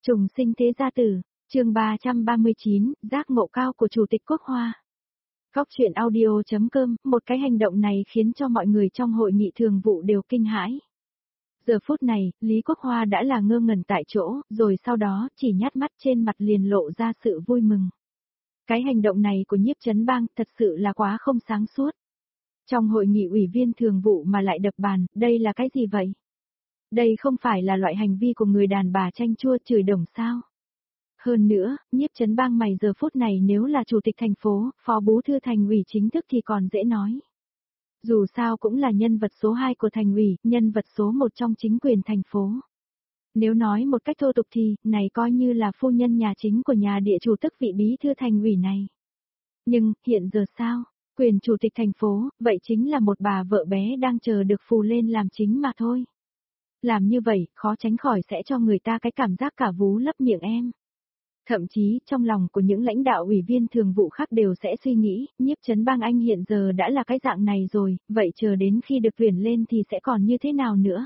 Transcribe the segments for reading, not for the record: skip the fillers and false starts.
Trùng sinh thế gia tử, chương 339, giác ngộ cao của Chủ tịch Quốc Hoa. Góc truyện audio.com, một cái hành động này khiến cho mọi người trong hội nghị thường vụ đều kinh hãi. Giờ phút này, Lý Quốc Hoa đã là ngơ ngẩn tại chỗ, rồi sau đó chỉ nhát mắt trên mặt liền lộ ra sự vui mừng. Cái hành động này của Nhiếp Chấn Bang thật sự là quá không sáng suốt. Trong hội nghị ủy viên thường vụ mà lại đập bàn, đây là cái gì vậy? Đây không phải là loại hành vi của người đàn bà chanh chua chửi đồng sao? Hơn nữa, Nhiếp Chấn Bang mày giờ phút này nếu là chủ tịch thành phố, phó bí thư thành ủy chính thức thì còn dễ nói. Dù sao cũng là nhân vật số 2 của thành ủy, nhân vật số 1 trong chính quyền thành phố. Nếu nói một cách thô tục thì, này coi như là phu nhân nhà chính của nhà địa chủ tức vị bí thư thành ủy này. Nhưng, hiện giờ sao? Quyền chủ tịch thành phố, vậy chính là một bà vợ bé đang chờ được phù lên làm chính mà thôi. Làm như vậy, khó tránh khỏi sẽ cho người ta cái cảm giác cả vú lấp miệng em. Thậm chí, trong lòng của những lãnh đạo ủy viên thường vụ khác đều sẽ suy nghĩ, Nhiếp Chấn Bang anh hiện giờ đã là cái dạng này rồi, vậy chờ đến khi được tuyển lên thì sẽ còn như thế nào nữa?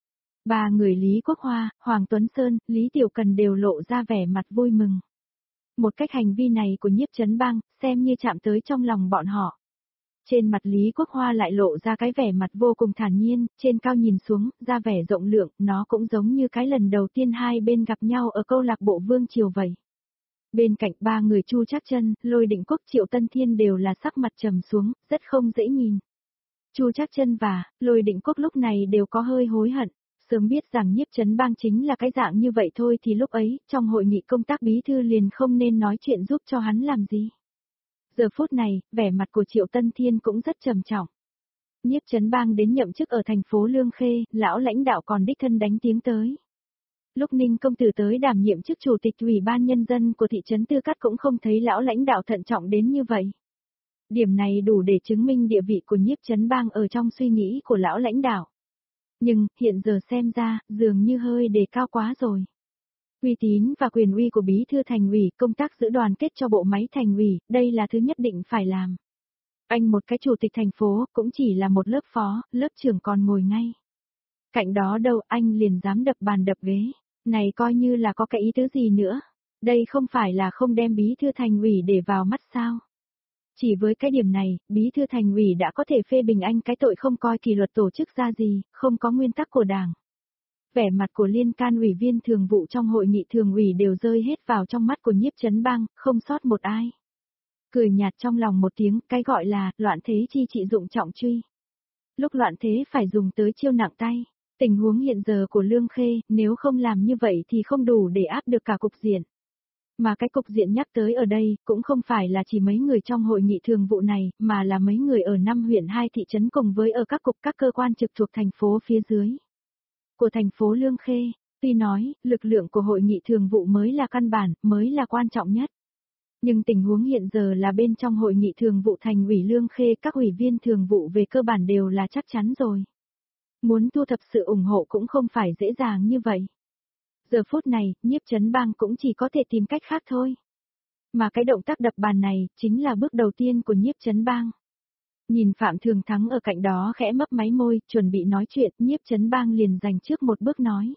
Ba người Lý Quốc Hoa, Hoàng Tuấn Sơn, Lý Tiểu Cần đều lộ ra vẻ mặt vui mừng. Một cách hành vi này của Nhiếp Chấn Bang, xem như chạm tới trong lòng bọn họ. Trên mặt Lý Quốc Hoa lại lộ ra cái vẻ mặt vô cùng thản nhiên, trên cao nhìn xuống, ra vẻ rộng lượng, nó cũng giống như cái lần đầu tiên hai bên gặp nhau ở câu lạc bộ Vương Triều vậy. Bên cạnh ba người Chu Trác Chân, Lôi Định Quốc, Triệu Tân Thiên đều là sắc mặt trầm xuống, rất không dễ nhìn. Chu Trác Chân và Lôi Định Quốc lúc này đều có hơi hối hận, sớm biết rằng Nhiếp Chấn Bang chính là cái dạng như vậy thôi thì lúc ấy, trong hội nghị công tác bí thư liền không nên nói chuyện giúp cho hắn làm gì. Giờ phút này, vẻ mặt của Triệu Tân Thiên cũng rất trầm trọng. Nhiếp Chấn Bang đến nhậm chức ở thành phố Lương Khê, lão lãnh đạo còn đích thân đánh tiếng tới. Lúc Ninh công tử tới đảm nhiệm chức chủ tịch ủy ban nhân dân của thị trấn Tư Cát cũng không thấy lão lãnh đạo thận trọng đến như vậy. Điểm này đủ để chứng minh địa vị của Nhiếp Chấn Bang ở trong suy nghĩ của lão lãnh đạo. Nhưng, hiện giờ xem ra, dường như hơi đề cao quá rồi. Uy tín và quyền uy của bí thư thành ủy, công tác giữ đoàn kết cho bộ máy thành ủy, đây là thứ nhất định phải làm. Anh một cái chủ tịch thành phố, cũng chỉ là một lớp phó, lớp trưởng còn ngồi ngay. Cạnh đó đâu anh liền dám đập bàn đập ghế, này coi như là có cái ý tứ gì nữa. Đây không phải là không đem bí thư thành ủy để vào mắt sao. Chỉ với cái điểm này, bí thư thành ủy đã có thể phê bình anh cái tội không coi kỷ luật tổ chức ra gì, không có nguyên tắc của đảng. Vẻ mặt của liên can ủy viên thường vụ trong hội nghị thường ủy đều rơi hết vào trong mắt của Nhiếp Chấn Bang, không sót một ai. Cười nhạt trong lòng một tiếng, cái gọi là, loạn thế chi trị dụng trọng truy. Lúc loạn thế phải dùng tới chiêu nặng tay. Tình huống hiện giờ của Lương Khê, nếu không làm như vậy thì không đủ để áp được cả cục diện. Mà cái cục diện nhắc tới ở đây, cũng không phải là chỉ mấy người trong hội nghị thường vụ này, mà là mấy người ở 5 huyện 2 thị trấn cùng với ở các cục các cơ quan trực thuộc thành phố phía dưới. Của thành phố Lương Khê, tuy nói, lực lượng của hội nghị thường vụ mới là căn bản, mới là quan trọng nhất. Nhưng tình huống hiện giờ là bên trong hội nghị thường vụ thành ủy Lương Khê các ủy viên thường vụ về cơ bản đều là chắc chắn rồi. Muốn thu thập sự ủng hộ cũng không phải dễ dàng như vậy. Giờ phút này, Nhiếp Chấn Bang cũng chỉ có thể tìm cách khác thôi. Mà cái động tác đập bàn này, chính là bước đầu tiên của Nhiếp Chấn Bang. Nhìn Phạm Thường Thắng ở cạnh đó khẽ mấp máy môi, chuẩn bị nói chuyện, Nhiếp Chấn Bang liền giành trước một bước nói.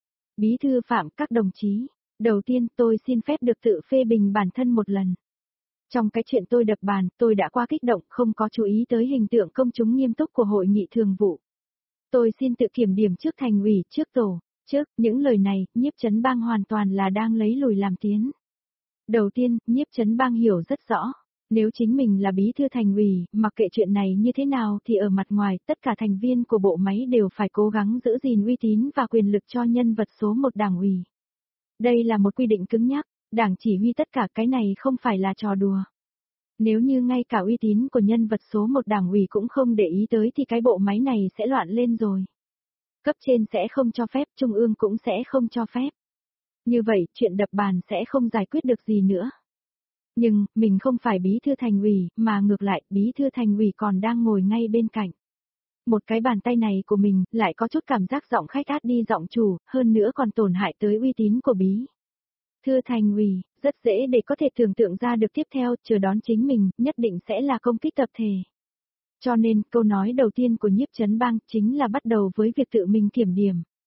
Bí thư Phạm, các đồng chí, đầu tiên tôi xin phép được tự phê bình bản thân một lần. Trong cái chuyện tôi đập bàn, tôi đã quá kích động, không có chú ý tới hình tượng công chúng nghiêm túc của hội nghị thường vụ. Tôi xin tự kiểm điểm trước thành ủy, trước tổ, trước, những lời này, Nhiếp Chấn Bang hoàn toàn là đang lấy lùi làm tiến. Đầu tiên, Nhiếp Chấn Bang hiểu rất rõ, nếu chính mình là bí thư thành ủy, mặc kệ chuyện này như thế nào thì ở mặt ngoài, tất cả thành viên của bộ máy đều phải cố gắng giữ gìn uy tín và quyền lực cho nhân vật số 1 đảng ủy. Đây là một quy định cứng nhắc, đảng chỉ huy tất cả cái này không phải là trò đùa. Nếu như ngay cả uy tín của nhân vật số 1 đảng ủy cũng không để ý tới thì cái bộ máy này sẽ loạn lên rồi. Cấp trên sẽ không cho phép, trung ương cũng sẽ không cho phép. Như vậy, chuyện đập bàn sẽ không giải quyết được gì nữa. Nhưng, mình không phải bí thư thành ủy, mà ngược lại, bí thư thành ủy còn đang ngồi ngay bên cạnh. Một cái bàn tay này của mình, lại có chút cảm giác giọng khách át đi giọng chủ, hơn nữa còn tổn hại tới uy tín của bí thư thành ủy, rất dễ để có thể tưởng tượng ra được tiếp theo, chờ đón chính mình, nhất định sẽ là công kích tập thể. Cho nên, câu nói đầu tiên của Nhiếp Chấn Bang chính là bắt đầu với việc tự mình kiểm điểm.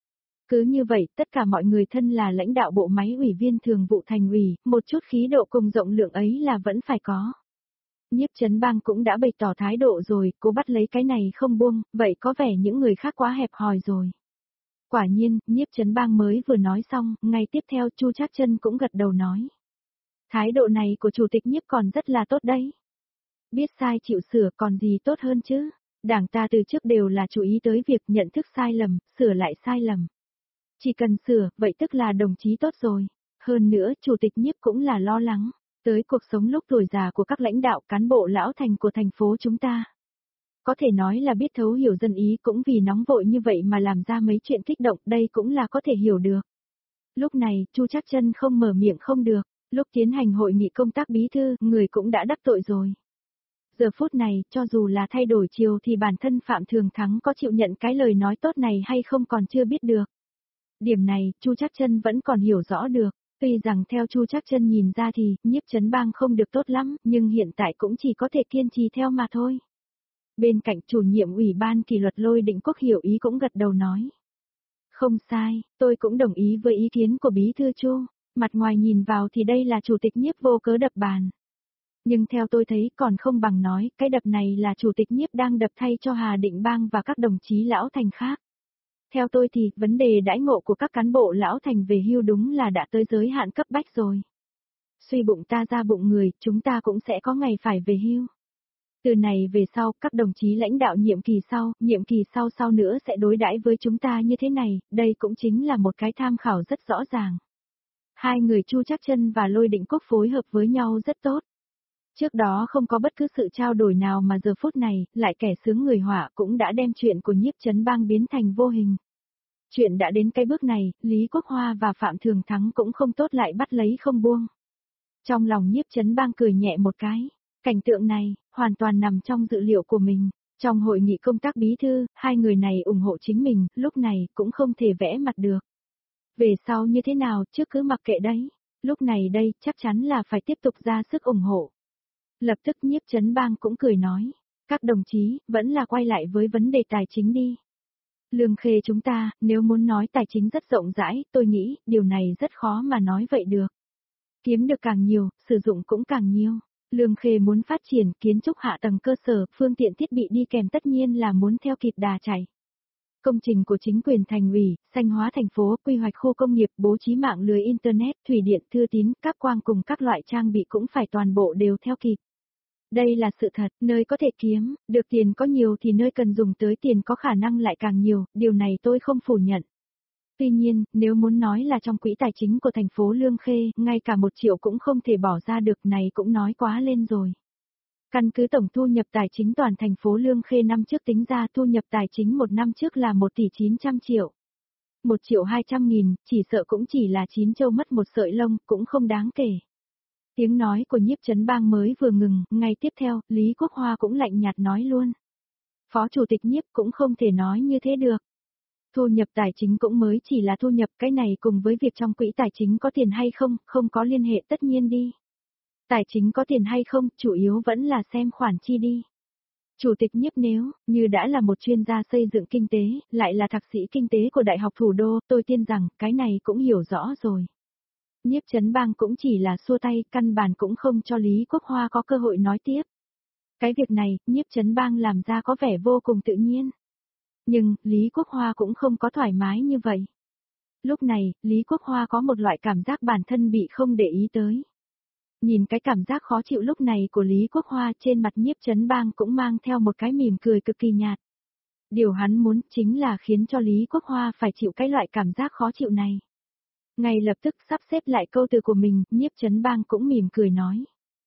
Cứ như vậy, tất cả mọi người thân là lãnh đạo bộ máy ủy viên thường vụ thành ủy, một chút khí độ cùng rộng lượng ấy là vẫn phải có. Nhiếp Chấn Bang cũng đã bày tỏ thái độ rồi, cố bắt lấy cái này không buông, vậy có vẻ những người khác quá hẹp hòi rồi. Quả nhiên, Nhiếp Chấn Bang mới vừa nói xong, ngay tiếp theo Chu Trác Chân cũng gật đầu nói. Thái độ này của chủ tịch Nhiếp còn rất là tốt đấy. Biết sai chịu sửa còn gì tốt hơn chứ. Đảng ta từ trước đều là chú ý tới việc nhận thức sai lầm, sửa lại sai lầm. Chỉ cần sửa, vậy tức là đồng chí tốt rồi. Hơn nữa, chủ tịch Nhiếp cũng là lo lắng tới cuộc sống lúc tuổi già của các lãnh đạo cán bộ lão thành của thành phố chúng ta. Có thể nói là biết thấu hiểu dân ý cũng vì nóng vội như vậy mà làm ra mấy chuyện kích động, đây cũng là có thể hiểu được. Lúc này, Chu Trác Chân không mở miệng không được, lúc tiến hành hội nghị công tác bí thư, người cũng đã đắc tội rồi. Giờ phút này, cho dù là thay đổi chiều thì bản thân Phạm Thường Thắng có chịu nhận cái lời nói tốt này hay không còn chưa biết được. Điểm này, Chu Trác Chân vẫn còn hiểu rõ được. Tuy rằng theo Chu Trác Chân nhìn ra thì, Nhiếp Chấn Bang không được tốt lắm, nhưng hiện tại cũng chỉ có thể kiên trì theo mà thôi. Bên cạnh chủ nhiệm ủy ban kỷ luật Lôi Định Quốc hiểu ý cũng gật đầu nói. Không sai, tôi cũng đồng ý với ý kiến của Bí thư Chu, mặt ngoài nhìn vào thì đây là chủ tịch Nhiếp vô cớ đập bàn. Nhưng theo tôi thấy còn không bằng nói, cái đập này là chủ tịch Nhiếp đang đập thay cho Hà Định Bang và các đồng chí lão thành khác. Theo tôi thì, vấn đề đãi ngộ của các cán bộ lão thành về hưu đúng là đã tới giới hạn cấp bách rồi. Suy bụng ta ra bụng người, chúng ta cũng sẽ có ngày phải về hưu. Từ này về sau, các đồng chí lãnh đạo nhiệm kỳ sau nữa sẽ đối đãi với chúng ta như thế này, đây cũng chính là một cái tham khảo rất rõ ràng. Hai người Chu Trác Chân và Lôi Định Quốc phối hợp với nhau rất tốt. Trước đó không có bất cứ sự trao đổi nào mà giờ phút này, lại kẻ sướng người họa cũng đã đem chuyện của Nhiếp Chấn Bang biến thành vô hình. Chuyện đã đến cái bước này, Lý Quốc Hoa và Phạm Thường Thắng cũng không tốt lại bắt lấy không buông. Trong lòng Nhiếp Chấn Bang cười nhẹ một cái, cảnh tượng này, hoàn toàn nằm trong dự liệu của mình. Trong hội nghị công tác bí thư, hai người này ủng hộ chính mình, lúc này cũng không thể vẽ mặt được. Về sau như thế nào, trước cứ mặc kệ đấy. Lúc này đây, chắc chắn là phải tiếp tục ra sức ủng hộ. Lập tức Nhiếp Chấn Bang cũng cười nói, các đồng chí, vẫn là quay lại với vấn đề tài chính đi. Lương Khê chúng ta, nếu muốn nói tài chính rất rộng rãi, tôi nghĩ, điều này rất khó mà nói vậy được. Kiếm được càng nhiều, sử dụng cũng càng nhiều. Lương Khê muốn phát triển kiến trúc hạ tầng cơ sở, phương tiện thiết bị đi kèm tất nhiên là muốn theo kịp đà chạy. Công trình của chính quyền thành ủy, xanh hóa thành phố, quy hoạch khu công nghiệp, bố trí mạng lưới Internet, thủy điện, thư tín, các quang cùng các loại trang bị cũng phải toàn bộ đều theo kịp. Đây là sự thật, nơi có thể kiếm, được tiền có nhiều thì nơi cần dùng tới tiền có khả năng lại càng nhiều, điều này tôi không phủ nhận. Tuy nhiên, nếu muốn nói là trong quỹ tài chính của thành phố Lương Khê, ngay cả 1 triệu cũng không thể bỏ ra được này cũng nói quá lên rồi. Căn cứ tổng thu nhập tài chính toàn thành phố Lương Khê năm trước tính ra thu nhập tài chính một năm trước là 1 tỷ 900 triệu. 1 triệu 200 nghìn, chỉ sợ cũng chỉ là 9 châu mất một sợi lông, cũng không đáng kể. Tiếng nói của Nhiếp Chấn Bang mới vừa ngừng, ngay tiếp theo, Lý Quốc Hoa cũng lạnh nhạt nói luôn. Phó chủ tịch Nhiếp cũng không thể nói như thế được. Thu nhập tài chính cũng mới chỉ là thu nhập, cái này cùng với việc trong quỹ tài chính có tiền hay không, không có liên hệ tất nhiên đi. Tài chính có tiền hay không, chủ yếu vẫn là xem khoản chi đi. Chủ tịch Nhiếp nếu, như đã là một chuyên gia xây dựng kinh tế, lại là thạc sĩ kinh tế của Đại học Thủ đô, tôi tin rằng, cái này cũng hiểu rõ rồi. Nhiếp Chấn Bang cũng chỉ là xua tay, căn bản cũng không cho Lý Quốc Hoa có cơ hội nói tiếp. Cái việc này, Nhiếp Chấn Bang làm ra có vẻ vô cùng tự nhiên. Nhưng, Lý Quốc Hoa cũng không có thoải mái như vậy. Lúc này, Lý Quốc Hoa có một loại cảm giác bản thân bị không để ý tới. Nhìn cái cảm giác khó chịu lúc này của Lý Quốc Hoa trên mặt Nhiếp Chấn Bang cũng mang theo một cái mỉm cười cực kỳ nhạt. Điều hắn muốn chính là khiến cho Lý Quốc Hoa phải chịu cái loại cảm giác khó chịu này. Ngay lập tức sắp xếp lại câu từ của mình, Nhiếp Chấn Bang cũng mỉm cười nói.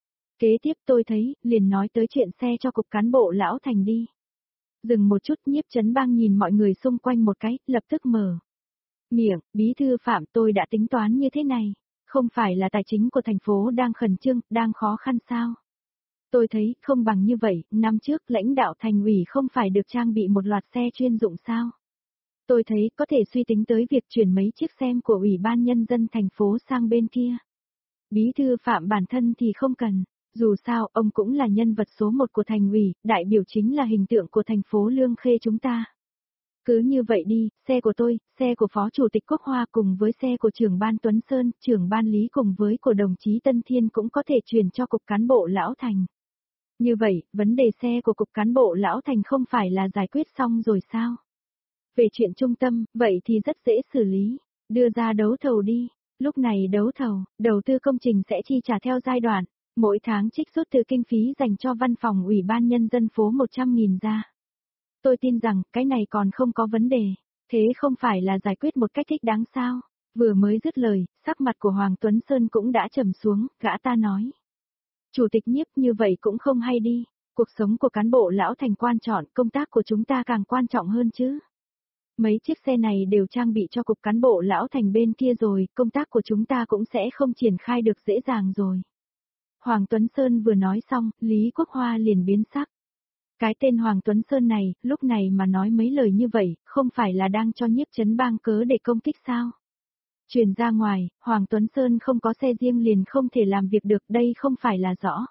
Kế tiếp tôi thấy, liền nói tới chuyện xe cho cục cán bộ lão thành đi. Dừng một chút, Nhiếp Chấn Bang nhìn mọi người xung quanh một cái, lập tức mở miệng, bí thư Phạm, tôi đã tính toán như thế này. Không phải là tài chính của thành phố đang khẩn trương, đang khó khăn sao? Tôi thấy, không bằng như vậy, năm trước lãnh đạo thành ủy không phải được trang bị một loạt xe chuyên dụng sao? Tôi thấy có thể suy tính tới việc chuyển mấy chiếc xe của Ủy ban Nhân dân thành phố sang bên kia. Bí thư Phạm bản thân thì không cần, dù sao ông cũng là nhân vật số 1 của thành ủy, đại biểu chính là hình tượng của thành phố Lương Khê chúng ta. Cứ như vậy đi, xe của tôi, xe của Phó Chủ tịch Quốc Hoa cùng với xe của trưởng ban Tuấn Sơn, trưởng ban Lý cùng với của đồng chí Tân Thiên cũng có thể chuyển cho Cục Cán bộ Lão Thành. Như vậy, vấn đề xe của Cục Cán bộ Lão Thành không phải là giải quyết xong rồi sao? Về chuyện trung tâm, vậy thì rất dễ xử lý, đưa ra đấu thầu đi. Lúc này đấu thầu, đầu tư công trình sẽ chi trả theo giai đoạn, mỗi tháng trích xuất từ kinh phí dành cho văn phòng Ủy ban Nhân dân phố 100.000 ra. Tôi tin rằng, cái này còn không có vấn đề, thế không phải là giải quyết một cách thích đáng sao? Vừa mới dứt lời, sắc mặt của Hoàng Tuấn Sơn cũng đã trầm xuống, gã ta nói. Chủ tịch Nhiếp như vậy cũng không hay đi, cuộc sống của cán bộ Lão Thành quan trọng, công tác của chúng ta càng quan trọng hơn chứ. Mấy chiếc xe này đều trang bị cho Cục Cán bộ Lão Thành bên kia rồi, công tác của chúng ta cũng sẽ không triển khai được dễ dàng rồi. Hoàng Tuấn Sơn vừa nói xong, Lý Quốc Hoa liền biến sắc. Cái tên Hoàng Tuấn Sơn này, lúc này mà nói mấy lời như vậy, không phải là đang cho Nhiếp Chấn Bang cớ để công kích sao? Truyền ra ngoài, Hoàng Tuấn Sơn không có xe riêng liền không thể làm việc được, đây không phải là rõ.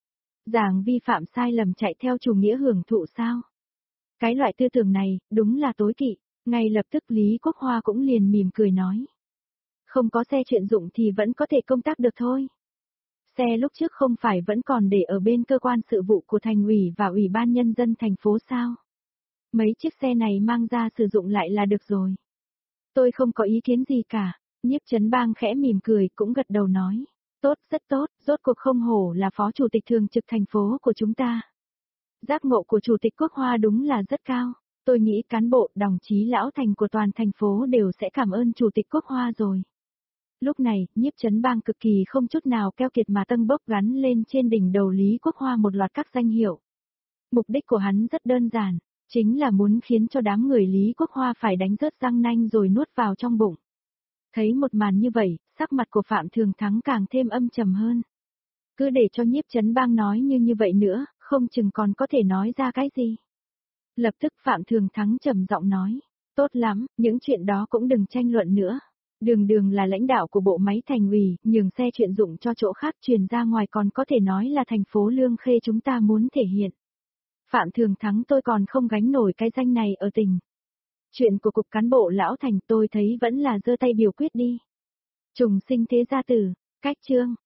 Giảng vi phạm sai lầm chạy theo chủ nghĩa hưởng thụ sao? Cái loại tư tưởng này, đúng là tối kỵ. Ngay lập tức Lý Quốc Hoa cũng liền mỉm cười nói. Không có xe chuyên dụng thì vẫn có thể công tác được thôi. Xe lúc trước không phải vẫn còn để ở bên cơ quan sự vụ của thành ủy và ủy ban nhân dân thành phố sao? Mấy chiếc xe này mang ra sử dụng lại là được rồi. Tôi không có ý kiến gì cả. Nhiếp Chấn Bang khẽ mỉm cười cũng gật đầu nói. Tốt, rất tốt, rốt cuộc không hổ là phó chủ tịch thường trực thành phố của chúng ta. Giác ngộ của chủ tịch Quốc Hoa đúng là rất cao. Tôi nghĩ cán bộ, đồng chí Lão Thành của toàn thành phố đều sẽ cảm ơn Chủ tịch Quốc Hoa rồi. Lúc này, Nhiếp Chấn Bang cực kỳ không chút nào keo kiệt mà tân bốc gắn lên trên đỉnh đầu Lý Quốc Hoa một loạt các danh hiệu. Mục đích của hắn rất đơn giản, chính là muốn khiến cho đám người Lý Quốc Hoa phải đánh rớt răng nanh rồi nuốt vào trong bụng. Thấy một màn như vậy, sắc mặt của Phạm Thường Thắng càng thêm âm trầm hơn. Cứ để cho Nhiếp Chấn Bang nói như vậy nữa, không chừng còn có thể nói ra cái gì. Lập tức Phạm Thường Thắng trầm giọng nói, tốt lắm, những chuyện đó cũng đừng tranh luận nữa. Đường là lãnh đạo của bộ máy thành ủy, nhường xe chuyên dụng cho chỗ khác truyền ra ngoài còn có thể nói là thành phố Lương Khê chúng ta muốn thể hiện. Phạm Thường Thắng tôi còn không gánh nổi cái danh này ở tỉnh. Chuyện của Cục Cán bộ Lão Thành tôi thấy vẫn là giơ tay biểu quyết đi. Trùng sinh thế gia tử, cách chương.